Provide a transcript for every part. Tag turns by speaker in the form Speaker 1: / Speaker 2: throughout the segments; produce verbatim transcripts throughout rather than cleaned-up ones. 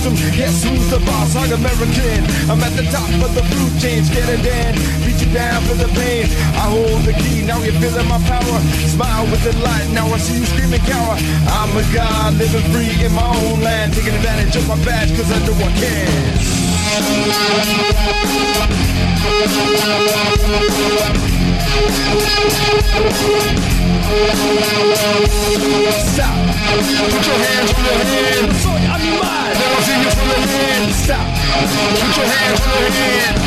Speaker 1: them. Guess who's the boss? I'm American. I'm at the top of the food chain. Scared of Dan, beat you down for the pain. I hold the key, now you're feeling my power. Smile with the light, now I see you screaming cower. I'm a god, living free in my own land, taking advantage of my badge, cause I know I can. Stop, put your hands on your head. Soy animal, never see you from the head. Stop, put your hands on your head.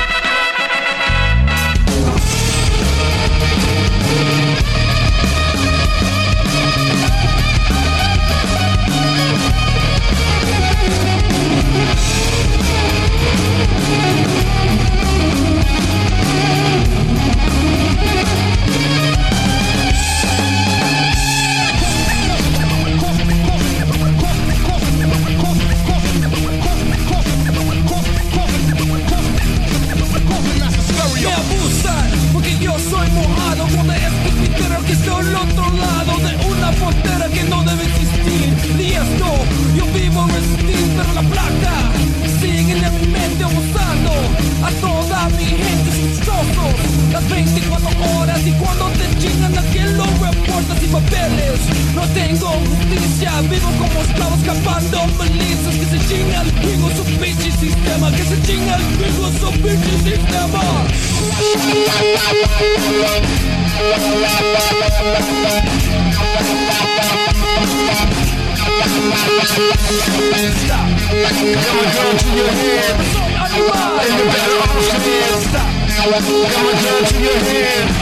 Speaker 1: Soy mojado, como de este pitero que estoy al otro lado de una frontera que no debe existir. Y esto, yo vivo resistir, pero la placa sigue en mi mente abusando a toda mi gente sustosos. Las veinticuatro horas y cuando te chingan a quien lo reportas y papeles. No tengo justicia, vivo como esclavo escapando milicias que se chinga el gringo su pinche sistema, que se chinga el gringo su pinche sistema. Stop. Come a gun to your head. And you better understand. Stop. Come a gun to your head.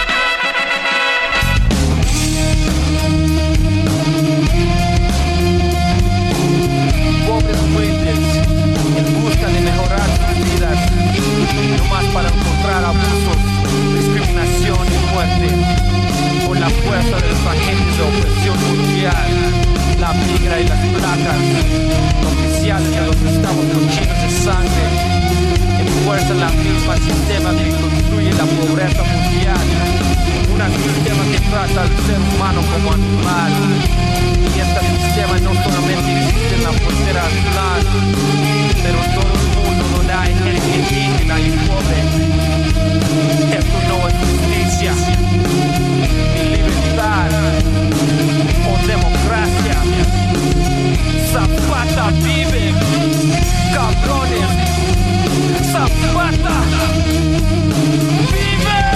Speaker 1: Pobres fuentes en busca de mejorar sus vidas, no más para encontrar abusos, discriminación y muerte. Por la fuerza de los agentes de opresión mundial, la migra y las placas, oficiales de los estados cochinos de sangre, enfuerzan la misma sistema que construye la pobreza mundial. Un sistema que trata al ser humano como animal. Y este sistema no solamente existe en la frontera azul, pero en todo el mundo donde hay gente indígena y pobre. Esto no es justicia, ni libertad o democracia. Zapata vive, cabrones. Zapata vive.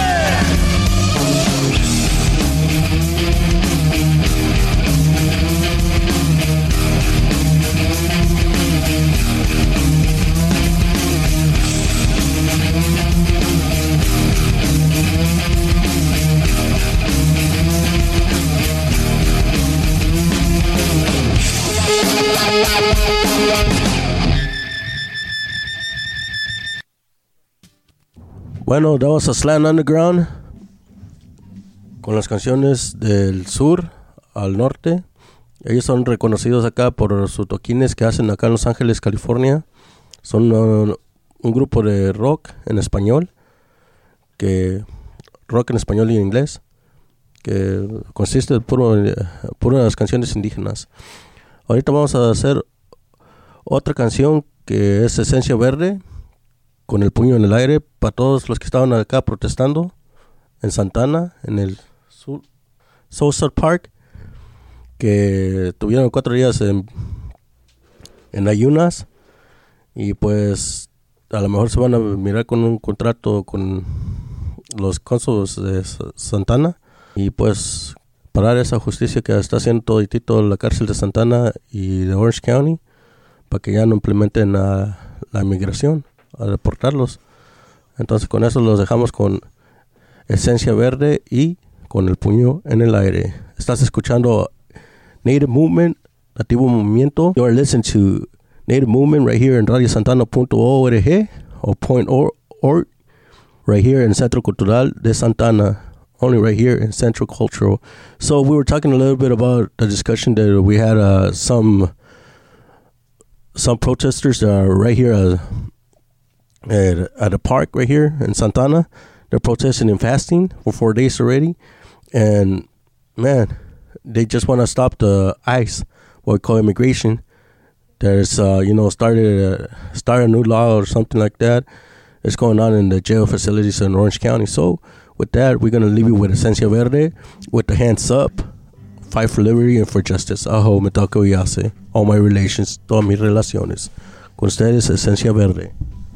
Speaker 2: Bueno, that was a Slant Underground con las canciones del sur al norte. Ellos son reconocidos acá por sus toquines que hacen acá en Los Ángeles, California. Son uh, un grupo de rock en español, que rock en español y en inglés, que consiste de puro, puras canciones indígenas. Ahorita vamos a hacer otra canción que es Esencia Verde, con el puño en el aire, para todos los que estaban acá protestando en Santana, en el Southside Park, que tuvieron cuatro días en, en ayunas, y pues a lo mejor se van a mirar con un contrato con los cónsules de Santana, y pues parar esa justicia que está haciendo toditito la cárcel de Santana y de Orange County, para que ya no implementen la, la inmigración, a deportarlos. Entonces con eso los dejamos con Esencia Verde y con el puño en el aire. Estás escuchando Native Movement, Nativo Movimiento. You're listening to Native Movement right here in radio santana punto org or point org, right here in Centro Cultural de Santana, only right here in Central Cultural. So we were talking a little bit about the discussion that we had uh, some some protesters that are right here uh, at, at a park right here in Santana. They're protesting and fasting for four days already. And, man, they just want to stop the ICE, what we call immigration, there's, uh, you know, started a, started a new law or something like that. It's going on in the jail facilities in Orange County. So with that, we're going to leave you with Esencia Verde, with the hands up, fight for liberty and for justice. Aho, me toca oyase. All my relations, todas mis relaciones. Con ustedes, Esencia Verde.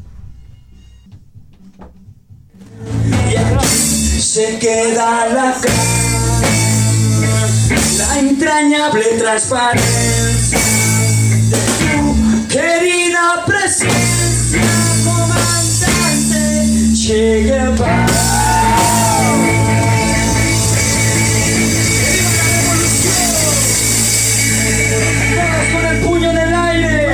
Speaker 3: Se queda la la entrañable transparencia de tu querida presencia, comandante Che Guevara. Todos con el puño en el aire.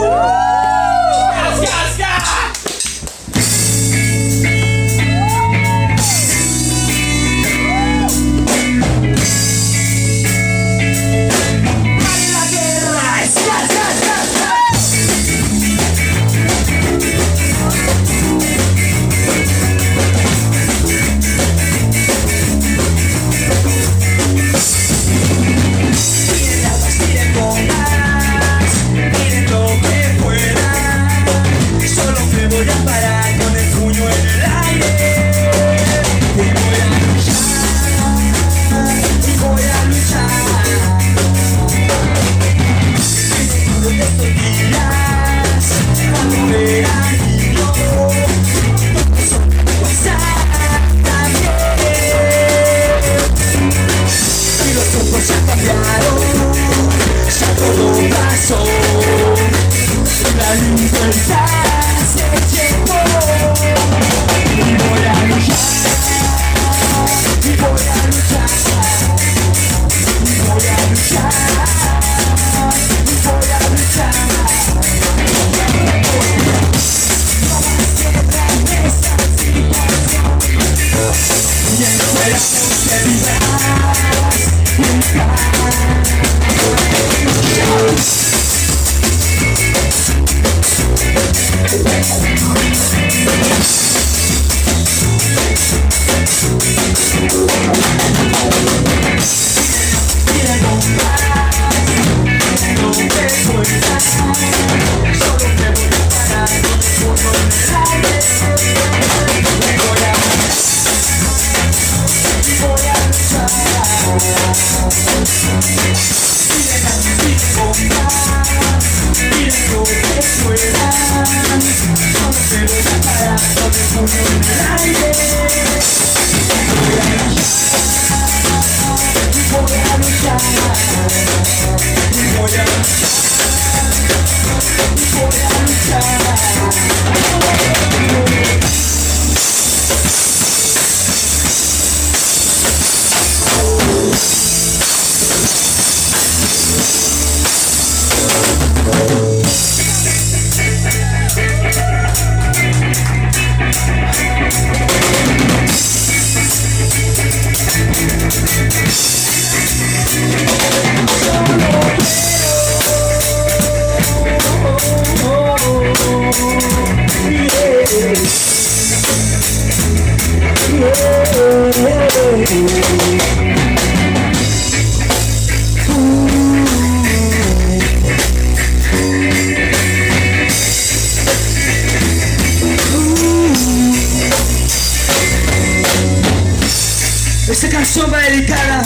Speaker 4: Esta canción va dedicada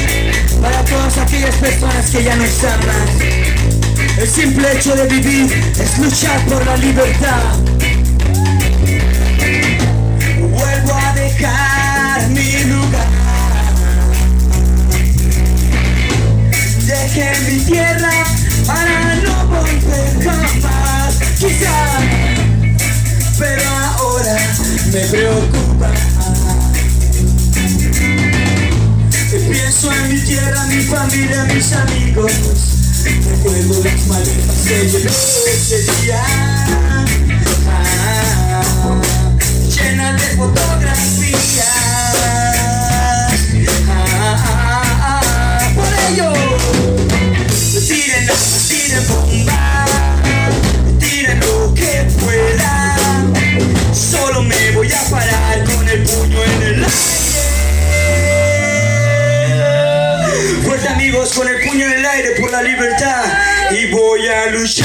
Speaker 4: para todas aquellas personas que ya no están más. El simple hecho de vivir es luchar por la libertad. Vuelvo a dejar mi lugar. Dejé mi tierra para no volver jamás, quizás, pero ahora me preocupa. Pienso en mi tierra, mi familia, mis amigos. Recuerdo las maletas que llevé ese día, ah, llenas de fotografías. Ah, ah, ah, por ello, tiren armas, tiren bombas, tiren lo que puedan. Solo me voy a parar con el puño en el aire. Fuerte amigos, con el puño en el aire por la libertad. Y voy voy a luchar,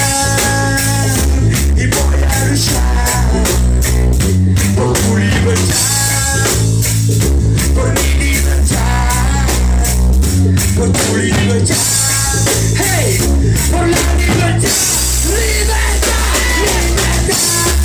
Speaker 4: y voy a luchar por tu libertad, por mi libertad, por tu libertad, hey, por la libertad, libertad, libertad.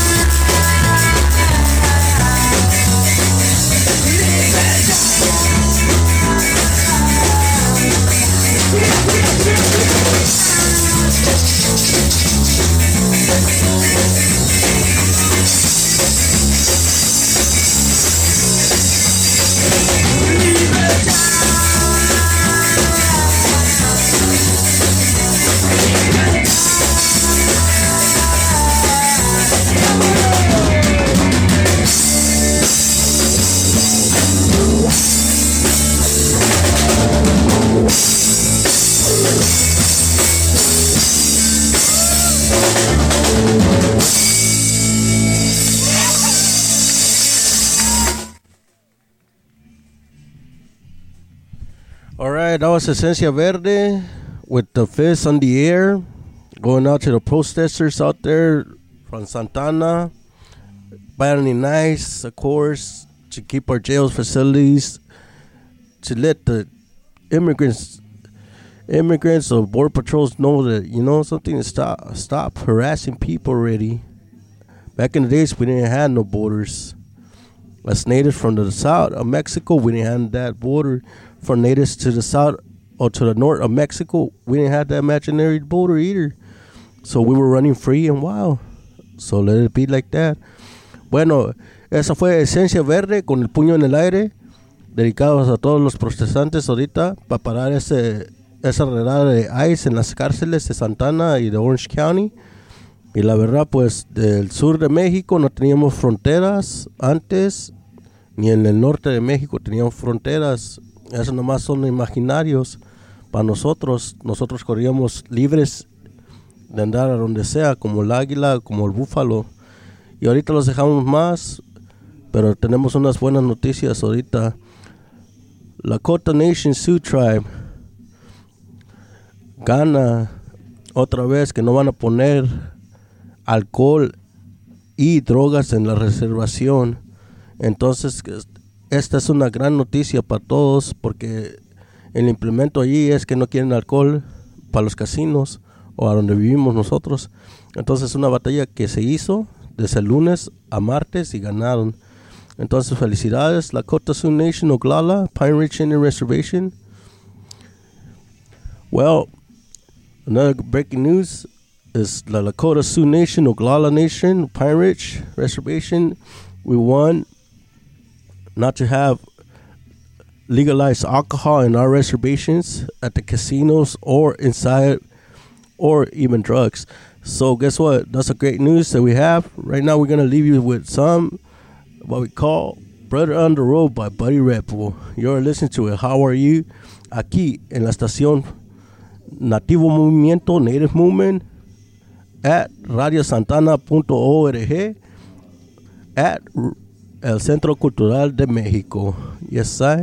Speaker 2: That was Esencia Verde with the fist on the air, going out to the protesters out there from Santana, battling nice, of course, to keep our jails facilities, to let the immigrants, immigrants or border patrols know that, you know, something to stop, stop harassing people already. Back in the days, we didn't have no borders. As natives from the south of Mexico, we didn't have that border. For natives to the south or to the north of Mexico, we didn't have that imaginary border either. So we were running free and wild. So let it be like that. Bueno, esa fue Esencia Verde con el puño en el aire, dedicados a todos los protestantes ahorita para parar ese, esa redada de ICE en las cárceles de Santana y de Orange County. Y la verdad, pues, del sur de México no teníamos fronteras antes, ni en el norte de México teníamos fronteras. Esos nomás son imaginarios para nosotros. Nosotros corríamos libres de andar a donde sea, como el águila, como el búfalo. Y ahorita los dejamos más, pero tenemos unas buenas noticias ahorita. Lakota Nation Sioux Tribe gana otra vez que no van a poner alcohol y drogas en la reservación. Entonces, esta es una gran noticia para todos, porque el implemento allí es que no quieren alcohol para los casinos o a donde vivimos nosotros. Entonces, es una batalla que se hizo desde el lunes a martes y ganaron. Entonces, felicidades, Lakota Sioux Nation, Oglala, Pine Ridge Indian Reservation. Well, another breaking news is the Lakota Sioux Nation, Oglala Nation, Pine Ridge Reservation. We won not to have legalized alcohol in our reservations, at the casinos, or inside, or even drugs. So guess what? That's a great news that we have. Right now we're going to leave you with some, what we call Brother on the Road by Buddy Red Bull. You're listening to it. How are you? Aquí en la estación Nativo Movimiento, Native Movement, at radio santana punto org, at el Centro Cultural de México. Yes, I.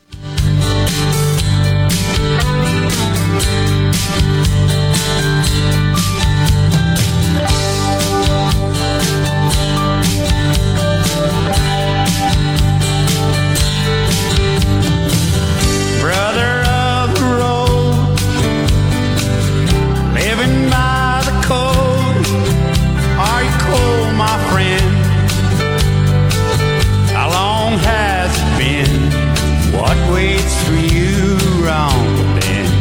Speaker 4: Brother of the road, living by the code. Are you cold, my friend? How long has it been? What waits for you round the bend?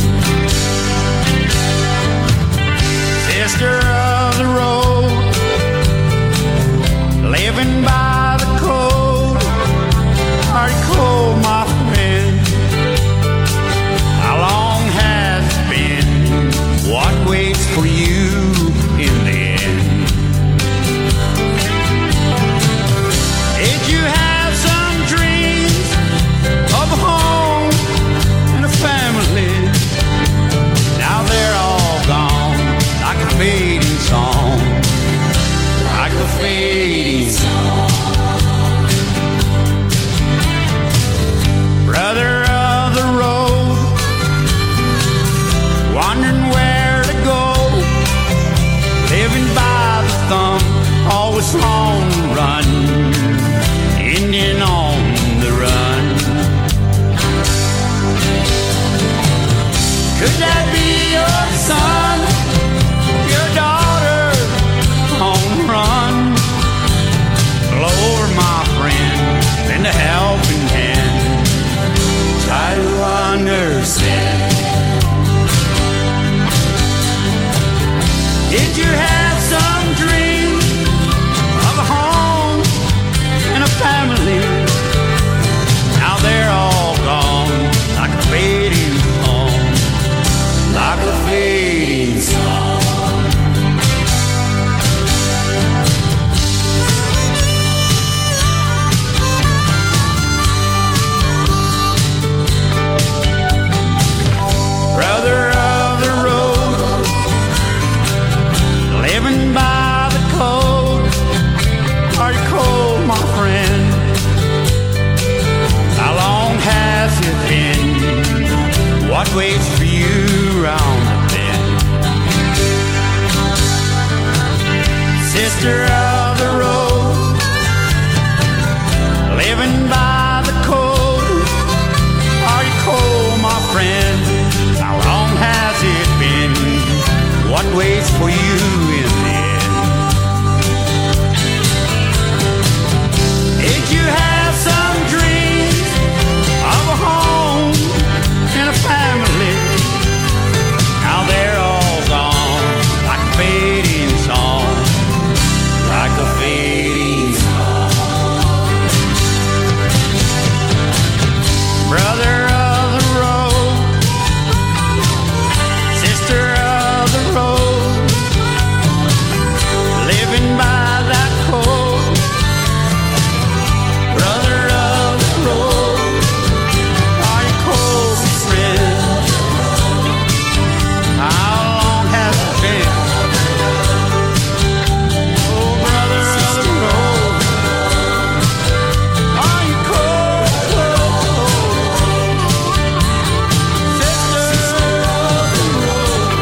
Speaker 4: Sister of the road, living by the code. Are you cold, my friend? How long has it been? What waits for you in the end? Did you have some dreams of a home and a family? Now they're all gone like a fading
Speaker 5: on the run, Indian on the run. Could that be your son, your daughter on the run? Lord, my friend, lend a helping hand. Try to understand. Did you have some dream of a home and a family? Now they're all gone, like a fading song, like a fading song. Brother of the road, living by the code. Are you cold, my friend? How long has it been? What waits for you round the bend? Sister of the road, living by the code. Are you cold, my friend? How long has it been? What waits for you in the end? Did you have some dreams of a home and a family? Now they're all gone, like a fading song, like a fading song. Brother of the road, sister of the road, living by that code. Brother of the road, are you cold, friend? How long has it been? Oh, brother of the road, are you cold, cold? Sister of the road,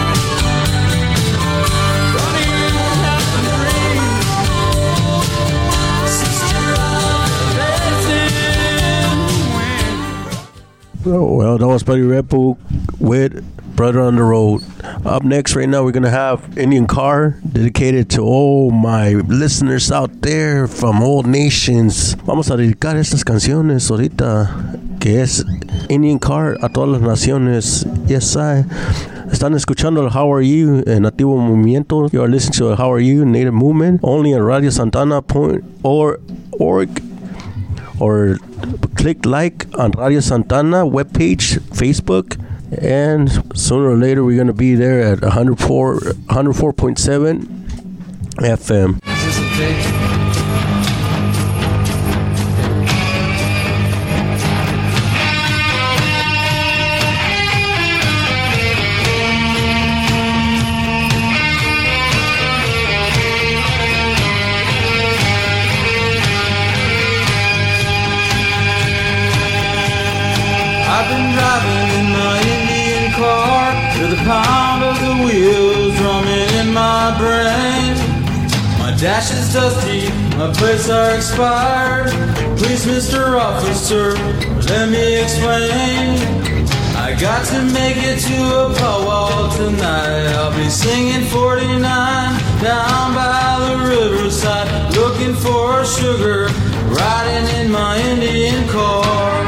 Speaker 5: running after dreams. Sister of the wind.
Speaker 2: Oh, well, that was Buddy Red Bull with Brother on the Road. Up next, right now, we're going to have Indian Car, dedicated to all my listeners out there from all nations. Vamos a dedicar estas canciones ahorita, que es Indian Car a todas las naciones. Yes, I. Están escuchando el How Are You en Nativo Movimiento. You are listening to el How Are You Native Movement, only on Radio Santana point org, or click like on Radio Santana webpage, Facebook, and sooner or later we're going to be there at one oh four, one oh four point seven F M.
Speaker 1: Is this a tape?
Speaker 3: I've been driving in my Indian car with the pound of the wheels drumming in my brain. My dash is dusty, my plates are expired. Please, Mister Officer, let me explain. I got to make it to a powwow tonight. I'll be singing forty-nine down by the riverside, looking for sugar, riding in my Indian car.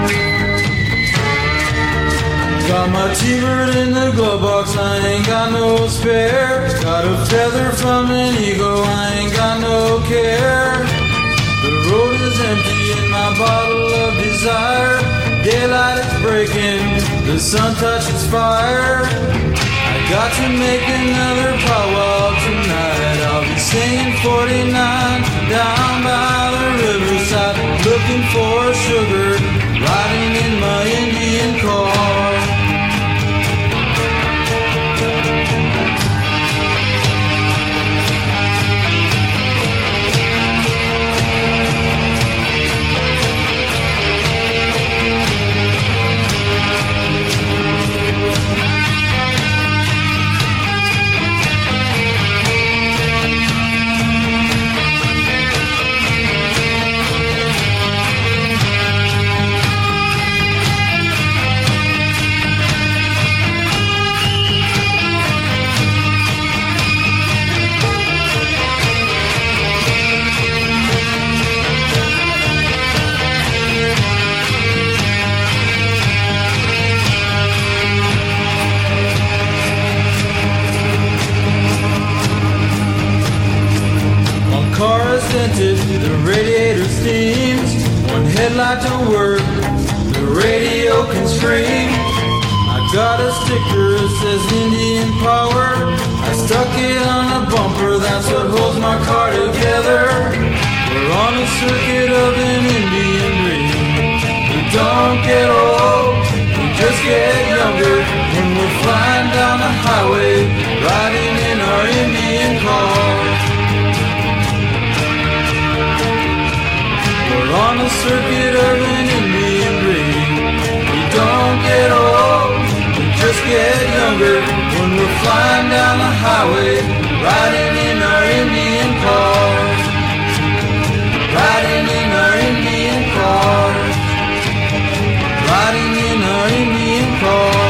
Speaker 3: Got my T-bird in the glove box, I ain't got no spare. Got a feather from an eagle, I ain't got no care. The road is empty in my bottle of desire. Daylight is breaking, the sun touches fire. I got to make another powwow tonight. I'll be singing forty-nine down by the riverside, looking for sugar, riding in my Indian car. scented, the radiator steams. One headlight don't work, the radio can scream. I got a sticker that says Indian Power. I stuck it on the bumper, that's what holds my car together. We're on a circuit of an Indian dream. We don't get old, we just get younger. When we're flying down the highway, riding in our Indian car. We're on a circuit of an Indian dream. We don't get old, we just get younger. When we're flying down the highway, riding in our Indian car. Riding in our Indian car. Riding in our Indian car.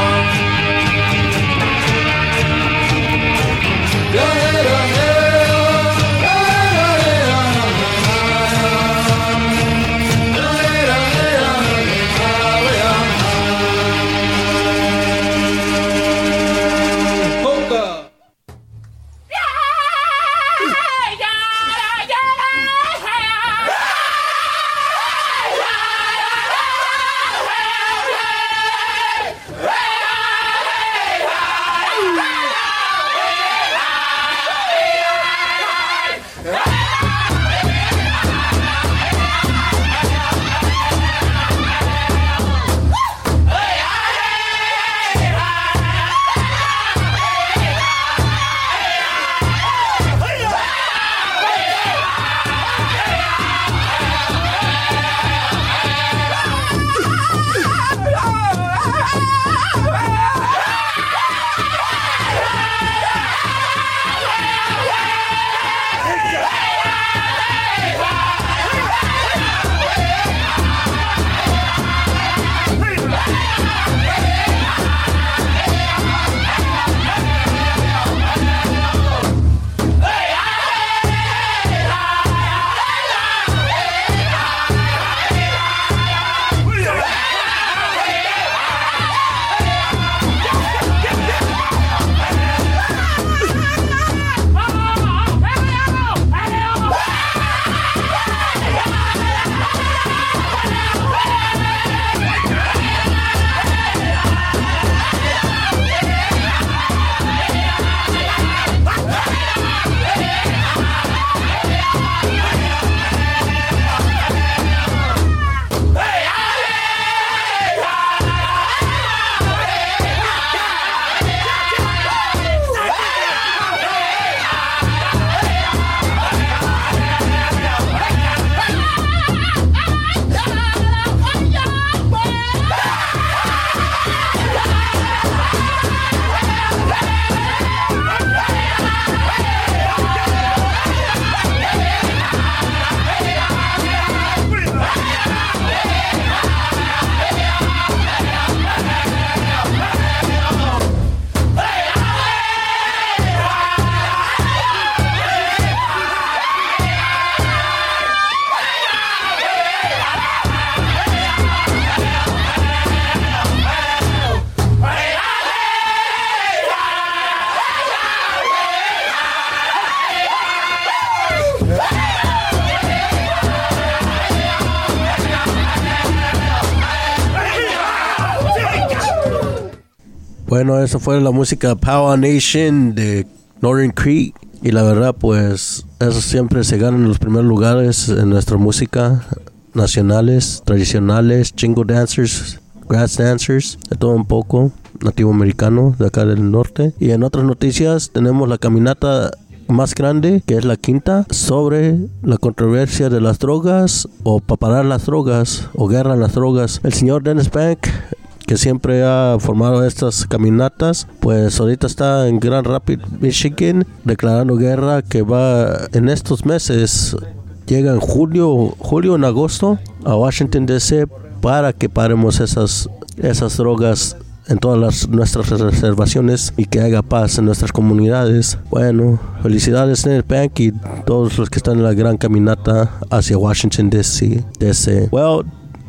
Speaker 2: Bueno, eso fue la música Power Nation de Northern Creek. Y la verdad, pues, eso siempre se gana en los primeros lugares en nuestra música. Nacionales, tradicionales, jingle dancers, grass dancers, de todo un poco. Nativo americano de acá del norte. Y en otras noticias tenemos la caminata más grande, que es la quinta, sobre la controversia de las drogas, o para parar las drogas, o guerra en las drogas. El señor Dennis Bank, que siempre ha formado estas caminatas, pues ahorita está en Grand Rapids, Michigan, declarando guerra, que va en estos meses, llega en julio, julio en agosto a Washington D C para que paremos esas, esas drogas en todas las, nuestras reservaciones y que haya paz en nuestras comunidades. Bueno, felicidades Dennis Bank y todos los que están en la gran caminata hacia Washington D C. D C. Well,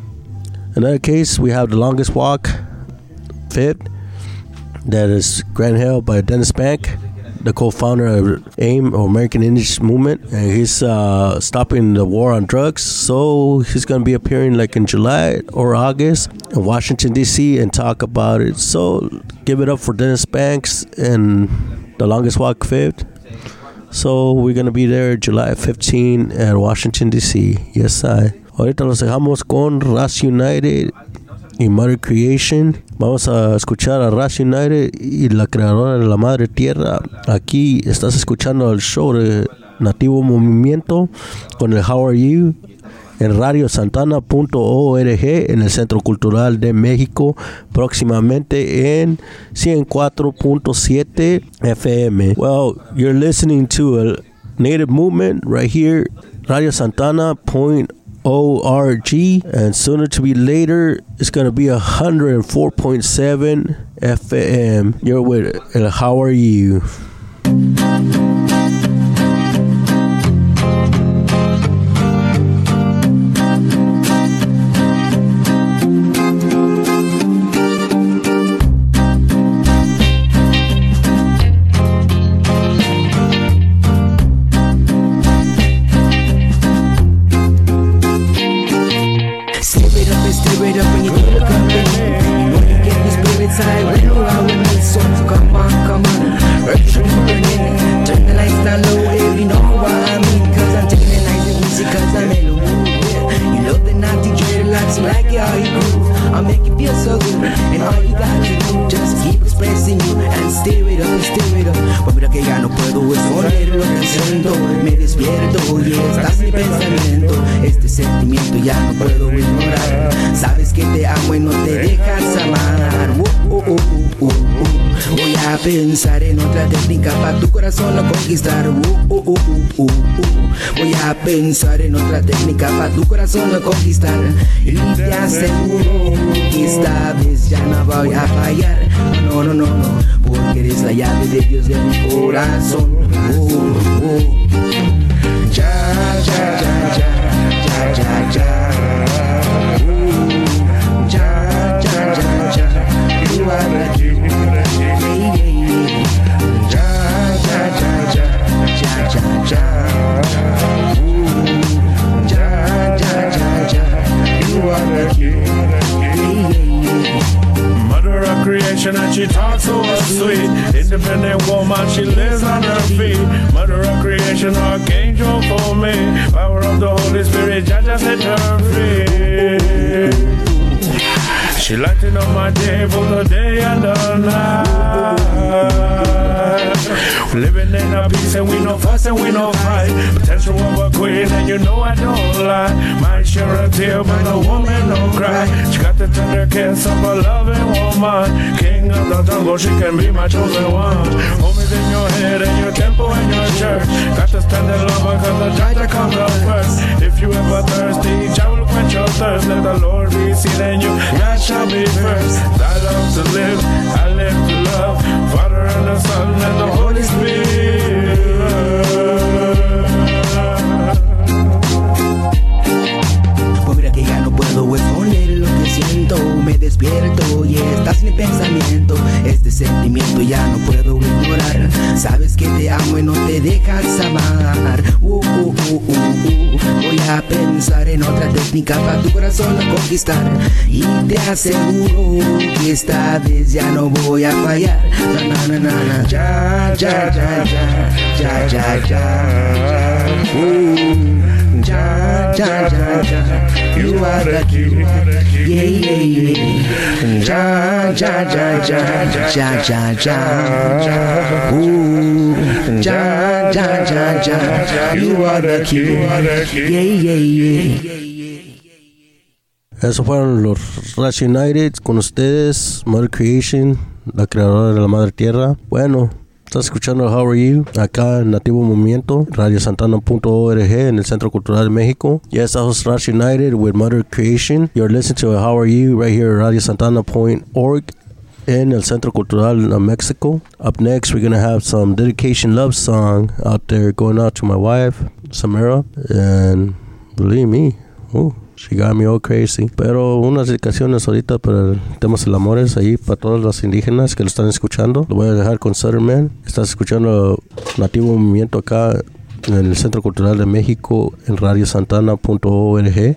Speaker 2: another case, we have the longest walk fit, that is Grand Hill by Dennis Bank. the co-founder of AIM, or American Indigenous Movement, and he's uh, stopping the war on drugs. So he's going to be appearing like in July or August in Washington, D C and talk about it. So give it up for Dennis Banks and The Longest Walk Fifth. So we're going to be there July fifteenth at Washington, D C. Yes, I. Ahorita los dejamos con Ras United y Mother Creation. Vamos a escuchar a Ras United y la creadora de la Madre Tierra. Aquí estás escuchando el show de Nativo Movimiento con el How Are You en radio santana punto org en el Centro Cultural de México, próximamente en ciento cuatro punto siete F M. Well, you're listening to a Native Movement right here, radio santana point org, and sooner to be later it's going to be one hundred four point seven F M. You're with el How Are You.
Speaker 6: Pensar en otra técnica para tu corazón no conquistar. Uh, uh, uh, uh, uh, uh. Voy a pensar en otra técnica para tu corazón no conquistar. Y te aseguro que esta vez ya no voy a fallar. No, no, no, no, porque eres la llave de Dios de mi corazón. Uh, uh. Ya, ya, ya, ya, ya, ya, ya. Uh, ya, ya, ya, ya. You are the
Speaker 7: Mother of creation and she talks so sweet. Independent woman, she lives on her feet. Mother of creation, archangel for me. Power of the Holy Spirit, Jaja set her free. She lighting up my day for the day and the night. Living in a peace and we no fuss and we no fight. Potential of a queen and you know I don't lie. My share a tear but no woman no cry. She got the tender kiss of a loving woman. King of the jungle, she can be my chosen one. Hold me in your head and your temple and your church. Got to stand in love because the Jaja comes up first. If you ever thirsty, Jah will quench your thirst. Let the Lord be seen in you, that shall be first. I love to live, I live to love. Father and the Son and the Holy Spirit.
Speaker 6: Pues mira que ya no puedo exponer lo que siento. Me despierto y estás en mi pensamiento. Este sentimiento ya no puedo ignorar. Sabes que te amo y no te dejas amar. Uh, uh, uh, uh, uh. Voy a pensar en otra técnica para tu corazón a conquistar. Y te aseguro que esta vez ya no voy a fallar. Na, na, na, na, na. Ya, ya, ya, ya, ya, ya, ya. Uh. Ja, ja, ja, ja, you are the key, yeah, yeah, yeah. Ja, ja, ja, ja, ja, ja, ja. Ooh, ja, ja, ja, ja, you are the key, yeah, yeah, yeah.
Speaker 2: Eso fueron los Ras United con ustedes, Mother Creation, la creadora de la Madre Tierra. Bueno, estás escuchando How Are You acá en Nativo Movimiento, radio santana punto org en el Centro Cultural de México. Yes, I was Ras United with Mother Creation. You're listening to How Are You right here at radio santana punto org in el Centro Cultural of Mexico. Up next, we're going to have some dedication love song out there going out to my wife, Samara. And believe me, ooh. She Got Me All Crazy. Pero unas dedicaciones ahorita para temas del amores ahí para todas las indígenas que lo están escuchando. Lo voy a dejar con Southern Man. Estás escuchando Nativo Movimiento acá en el Centro Cultural de México en radio santana punto org.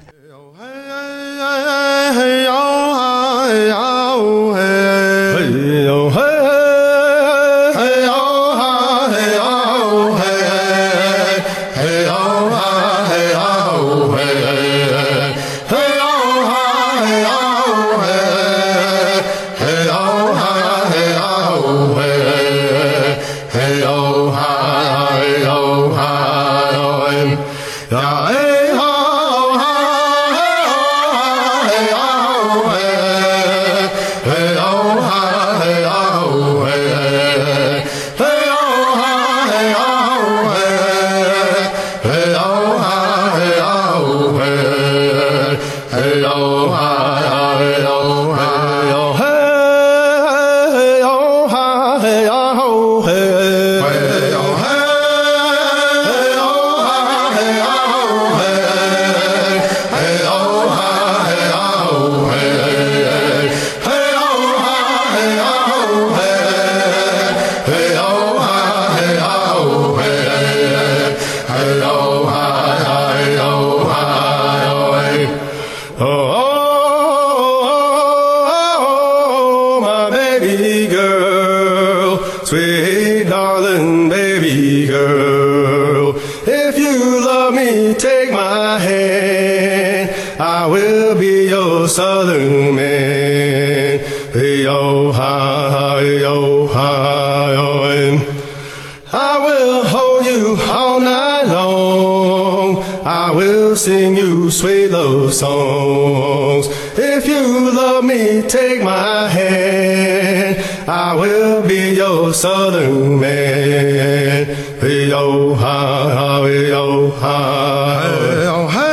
Speaker 8: Southern man, hey oh hi, hey oh hi, oh. I will hold you all night long. I will sing you sweet love songs. If you love me, take my hand. I will be your Southern man. Hey oh hi, hey oh hi, hey oh hi.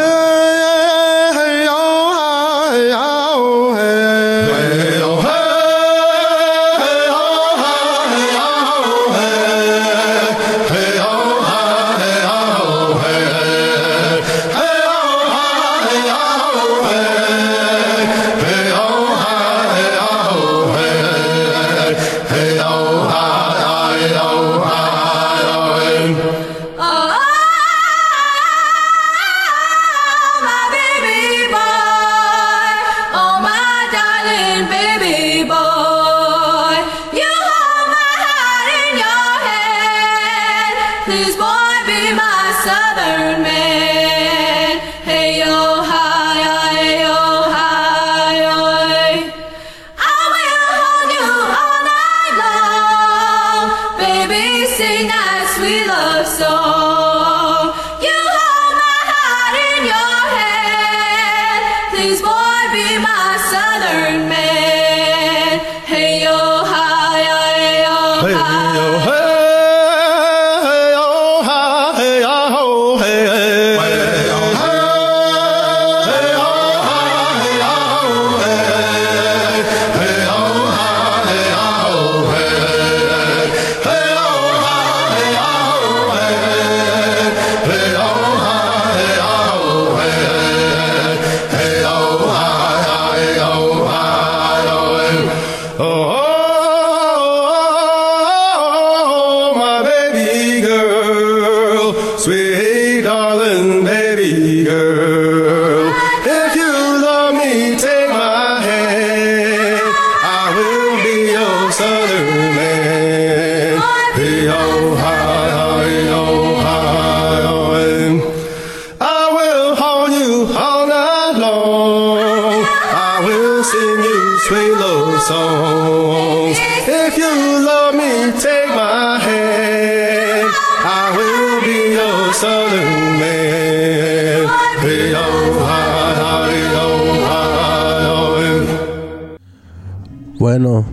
Speaker 2: Bueno,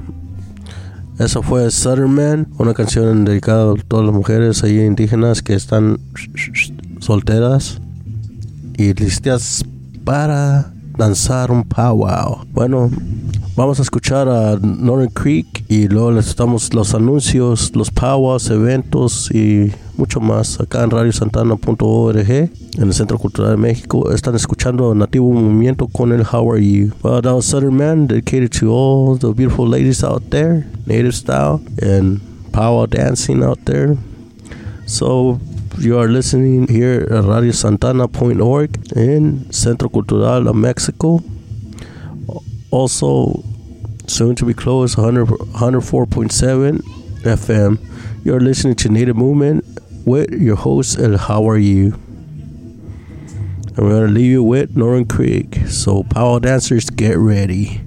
Speaker 2: eso fue Southern Man, una canción dedicada a todas las mujeres ahí indígenas que están solteras y listas para danzar un powwow. Bueno, vamos a escuchar a Northern Creek y luego les damos los anuncios, los powwows, eventos y mucho más acá en radio santana punto org en el Centro Cultural de México. Están escuchando Nativo Movimiento con el How Are You. Well, that was Southern Man, dedicated to all the beautiful ladies out there, native style and powwow dancing out there. So you are listening here at radio santana punto org in Centro Cultural of Mexico. Also, soon to be closed, one oh four point seven F M. You're listening to Native Movement with your host, El How Are You? And we're going to leave you with Northern Creek. So, powwow dancers, get ready.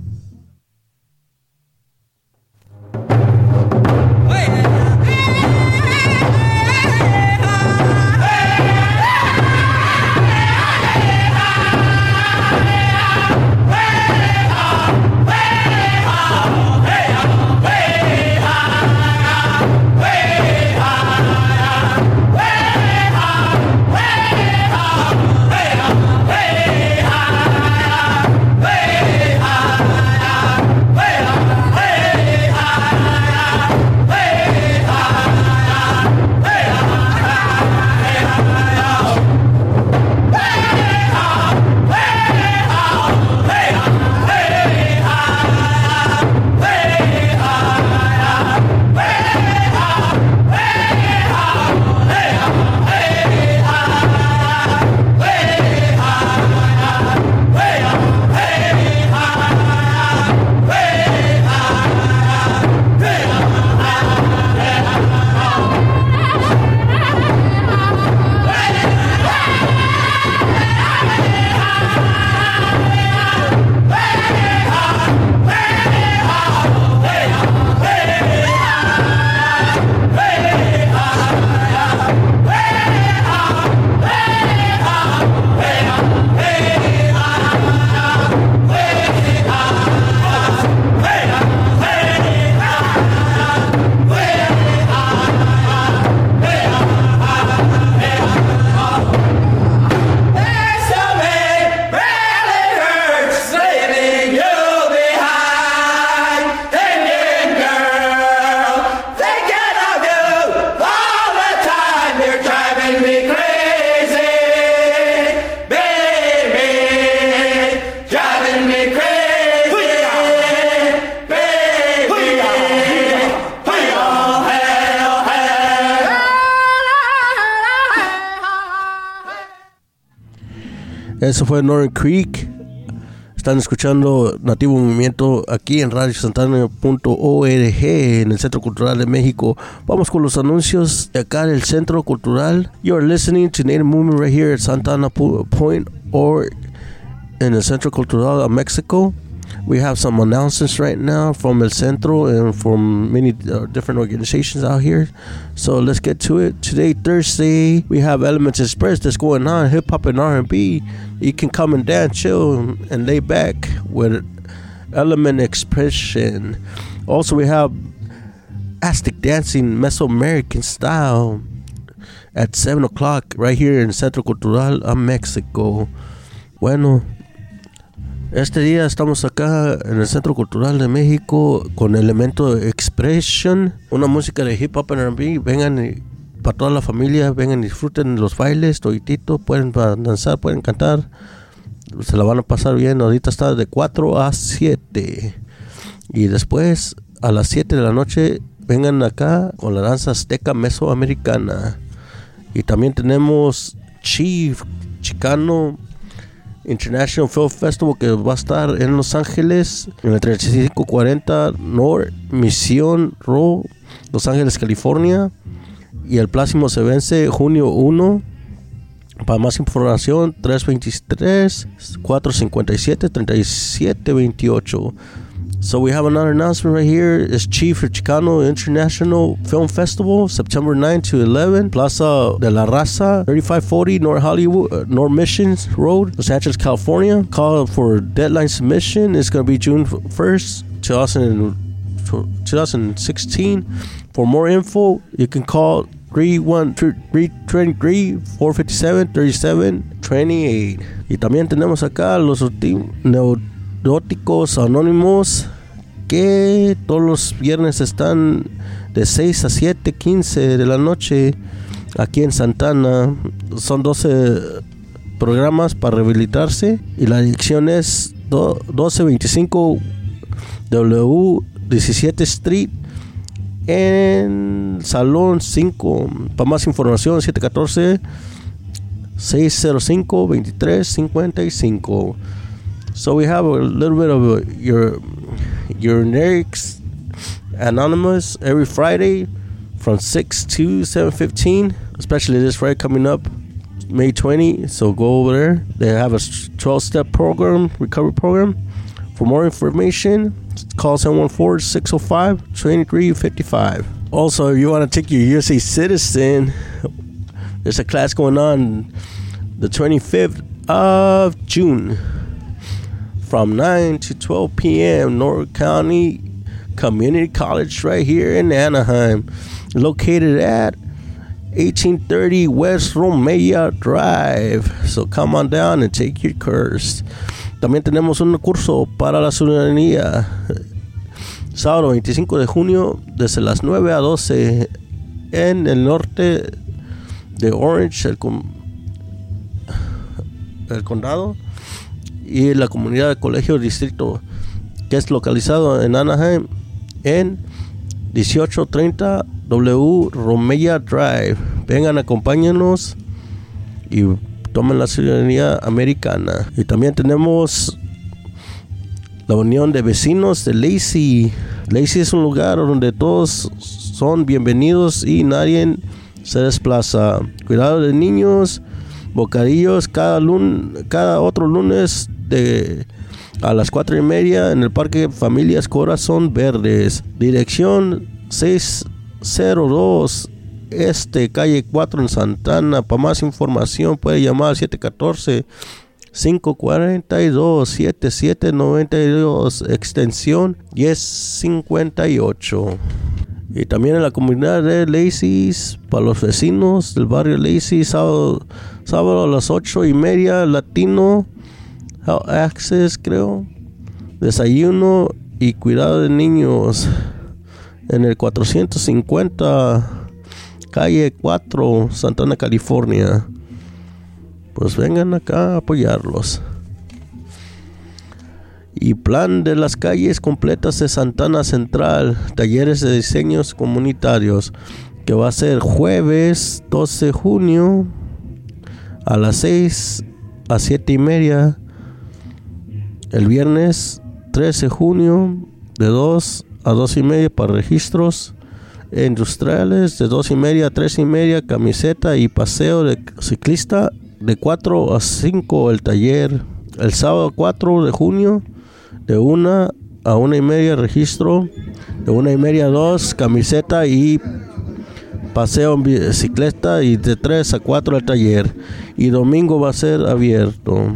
Speaker 2: Eso fue Northern Creek. Están escuchando Nativo Movimiento aquí en radio santana punto org en el Centro Cultural de México. Vamos con los anuncios de acá del Centro Cultural. You are listening to Native Movement right here at santana punto org in el Centro Cultural of Mexico. We have some announcements right now from El Centro and from many uh, different organizations out here. So let's get to it. Today, Thursday, we have Elements Express that's going on, hip hop and R and B. You can come and dance, chill, and lay back with Element Expression. Also, we have Aztec Dancing, Mesoamerican style at seven o'clock right here in Centro Cultural of Mexico. Bueno, este día estamos acá en el Centro Cultural de México con Elemento Expression, una música de hip hop and R and B. Vengan y, para toda la familia, vengan y disfruten los bailes, toditito, pueden danzar, pueden cantar, se la van a pasar bien. Ahorita está de cuatro a siete y después a las siete de la noche vengan acá con la danza azteca mesoamericana. Y también tenemos Chief Chicano International Film Festival, que va a estar en Los Ángeles en el treinta y cinco cuarenta North Mission Road, Los Ángeles, California, y el próximo se vence junio primero. Para más información, tres dos tres, cuatro cinco siete, tres siete dos ocho. So we have another announcement right here. It's Chief Chicano International Film Festival, September ninth to eleventh, Plaza de la Raza, thirty-five forty North Hollywood, uh, North Mission Road, Los Angeles, California. Call for deadline submission is going to be June first, twenty sixteen. For more info, you can call three one three three, four five seven, three seven two eight. Y también tenemos acá los Neuróticos Anónimos, que todos los viernes están de seis a siete quince de la noche aquí en Santana. Son doce programas para rehabilitarse y la dirección es doce veinticinco W diecisiete Street en Salón cinco. Para más información siete uno cuatro, seis cero cinco, dos tres cinco cinco. So we have a little bit of a, your your lyrics anonymous every Friday from six to seven fifteen, especially this Friday coming up, May twentieth. So go over there. They have a twelve-step program, recovery program. For more information, call seven one four, six zero five, two three five five. Also, if you want to take your U S A Citizen, there's a class going on the twenty-fifth of June from nine to twelve p.m. North County Community College right here in Anaheim, located at eighteen thirty West Romea Drive. So come on down and take your course. También tenemos un curso para la ciudadanía sábado veinticinco de junio desde las nueve a doce en el norte de Orange, el, con, el condado, y la comunidad de colegio distrito, que es localizado en Anaheim en dieciocho treinta W Romea Drive. Vengan, acompáñenos y tomen la ciudadanía americana. Y también tenemos la unión de vecinos de Lacey. Lacey es un lugar donde todos son bienvenidos y nadie se desplaza. Cuidado de niños, bocadillos cada lun- cada otro lunes de a las cuatro y media en el Parque Familias Corazón Verdes. Dirección seiscientos dos Este, calle cuatro en Santana. Para más información puede llamar al siete uno cuatro, cinco cuatro dos, siete siete nueve dos, extensión diez cincuenta y ocho. Y también en la comunidad de Lacey's, para los vecinos del barrio Lacey, sábado, sábado a las ocho y media, Latino Health Access, creo, desayuno y cuidado de niños en el cuatrocientos cincuenta calle cuatro, Santana, California. Pues vengan acá a apoyarlos. Y plan de las calles completas de Santana Central, talleres de diseños comunitarios, que va a ser jueves doce de junio a las seis a siete y media, el viernes trece de junio de dos a dos y media para registros industriales, de dos y media a tres y media camiseta y paseo de ciclista, de cuatro a cinco el taller. El sábado cuatro de junio de una a una y media registro, de una y media a dos camiseta y paseo en bicicleta, y de tres a cuatro el taller, y domingo va a ser abierto.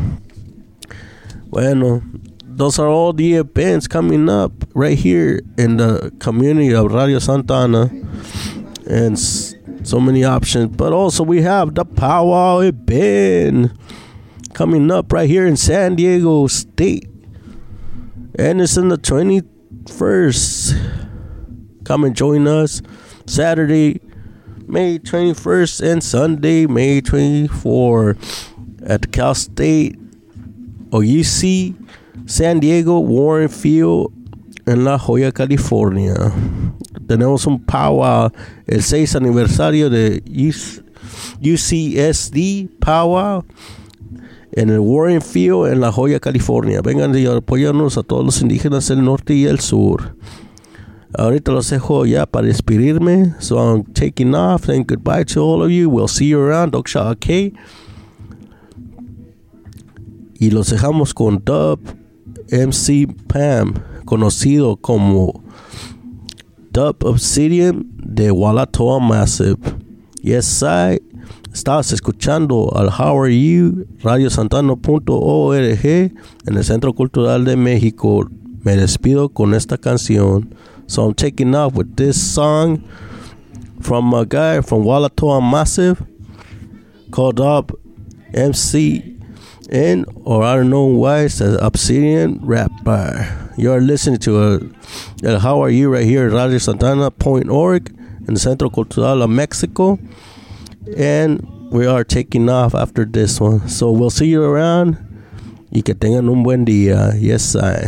Speaker 2: Bueno, those are all the events coming up right here in the community of Radio Santana, and so many options. But also we have the powwow event coming up right here in San Diego State, and it's on the twenty-first. Come and join us Saturday, May twenty-first, and Sunday, May twenty-fourth, at the Cal State O U C San Diego Warren Field en La Joya, California. Tenemos un powwow, el seis aniversario de U C S D powwow en el Warren Field en La Joya, California. Vengan y apoyarnos a todos los indígenas del norte y el sur. Ahorita los dejo ya para despedirme. So I'm taking off. And goodbye to all of you. We'll see you around. Doksha K. Y los dejamos con Dub M C Pam, conocido como Dub Obsidian de Walatoa Massive. Yes, I. Estabas escuchando al How Are You, radio santana punto org en el Centro Cultural de México. Me despido con esta canción. So I'm taking off with this song from a guy from Walatoa Massive called up M C N, or I don't know why it says Obsidian Rapper. You're listening to a, a How Are You right here at Radio Santana Point Org in the Centro Cultural of Mexico. And we are taking off after this one. So we'll see you around. Y que tengan un buen día. Yes, I.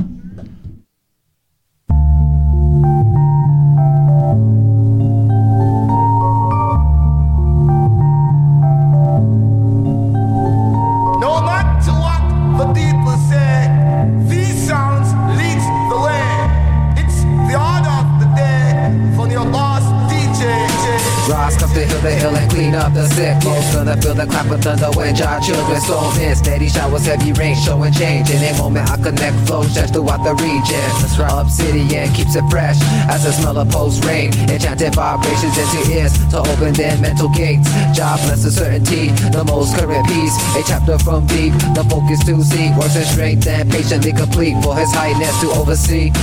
Speaker 9: No matter what the people say, these sounds leads the way. It's the order of the day from your boss D J.
Speaker 10: Ross comes to heal the ill and clean up the sick. Most gonna feel the clap of thunder when our children storm in. Steady showers, heavy rain, showing change. In a moment I connect flow, stretch throughout the region. That's right. Obsidian keeps it fresh as the smell of post rain. Enchanted vibrations into ears to open their mental gates. Jobless the certainty, the most current piece. A chapter from deep, the focus to see. Works in strength and patiently complete for His Highness to oversee.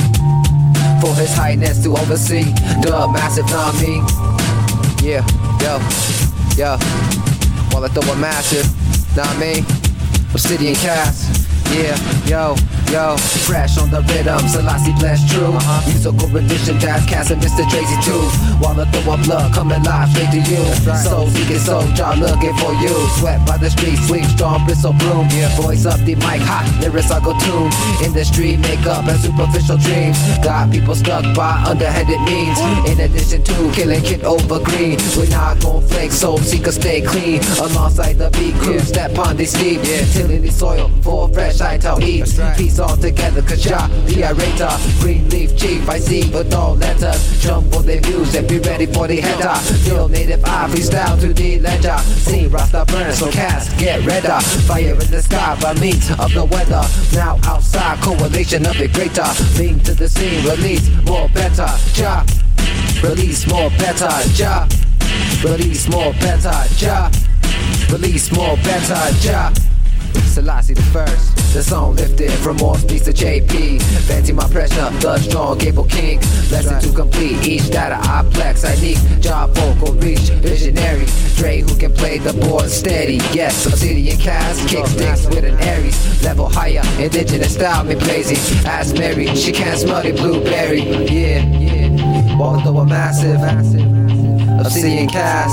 Speaker 10: For His Highness to oversee. The massive, not me. Yeah, yo, yo. While I throw a massive, not me. Obsidian cast, yeah, yo, yo. Fresh on the rhythm, Selassie bless true. Uh-huh. Musical rendition, Jazz Cast and Mister Tracy too. While I throw a blood, coming live straight to you. Right. Soul seeking soul, jaw looking for you. Sweat by the street, sweep strong, bristle bloom. Yeah. Voice up the mic, hot lyrics I go tune. Industry, makeup and superficial dreams. Got people stuck by underhanded means. In addition to killing kid over green. We're not gon' flake, soul seeker stay clean. Alongside the beat crew, step on the steep. Yeah. Tilling the soil for fresh ital eats. Right. Peace all together, cause ya, the orator. Green leaf chief, I see with all letters. Jump for their views and be ready for the header. Still native eye, freestyle to the ledger. See Rasta burn, so cast, get redder. Fire in the sky by means of the weather. Now outside, coalition of it greater. Link to the scene, release more better. Ja, release more better. Ja, release more better. Ja, release more better. Ja. Selassie the first, the song lifted from more speeds to J P. Venting my pressure, the strong cable king. Lesson to complete, each data I plex. I need job vocal reach, visionary. Dre who can play the board steady. Yes, Obsidian cast, kick sticks with an Aries. Level higher, indigenous style me blazing. Ask Mary, she can't smell the blueberry. Yeah, yeah. Walk through a massive, Obsidian cast.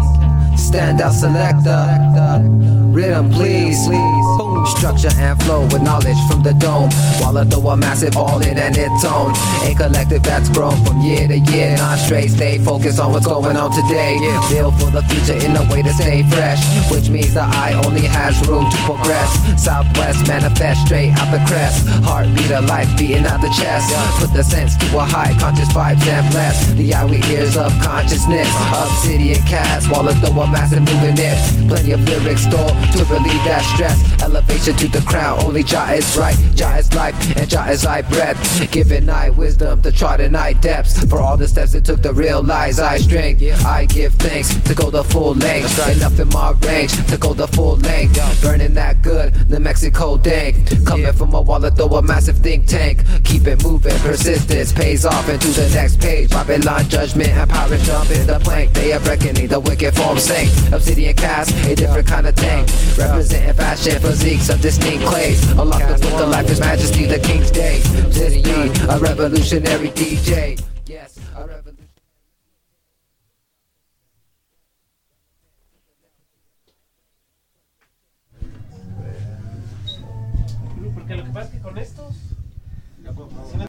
Speaker 10: Standout selector. Rhythm please, boom. Structure and flow with knowledge from the dome. While I throw a massive all in and its own. A collective that's grown from year to year. Not straight, stay focused on what's going on today. Build for the future in a way to stay fresh. Which means the eye only has room to progress. Southwest manifest straight out the crest. Heartbeat of life beating out the chest. Put the sense to a high conscious vibes and bless. The eye with ears of consciousness. Obsidian cast while I throw a massive moving it. Plenty of lyrics stored to relieve that stress. Elevation to the crown, only Jah is right. Jah is life, and Jah is life breath. Giving I wisdom to try to night depths. For all the steps it took to realize I strength. I give thanks to go the full length. Enough in my range to go the full length. Burning that good, the Mexico dank. Coming from a wallet, throw a massive think tank. Keep it moving, persistence pays off into the next page. Babylon judgment and power jump in the plank. They are reckoning the wicked form sank. Obsidian cast, a different kind of thing. Representing fashion physiques of distinct clays. Aloft the book of life, His Majesty, the King's Day. Obsidian, a revolutionary D J. Yes, a revolutionary.
Speaker 11: Porque lo que pasa es que con estos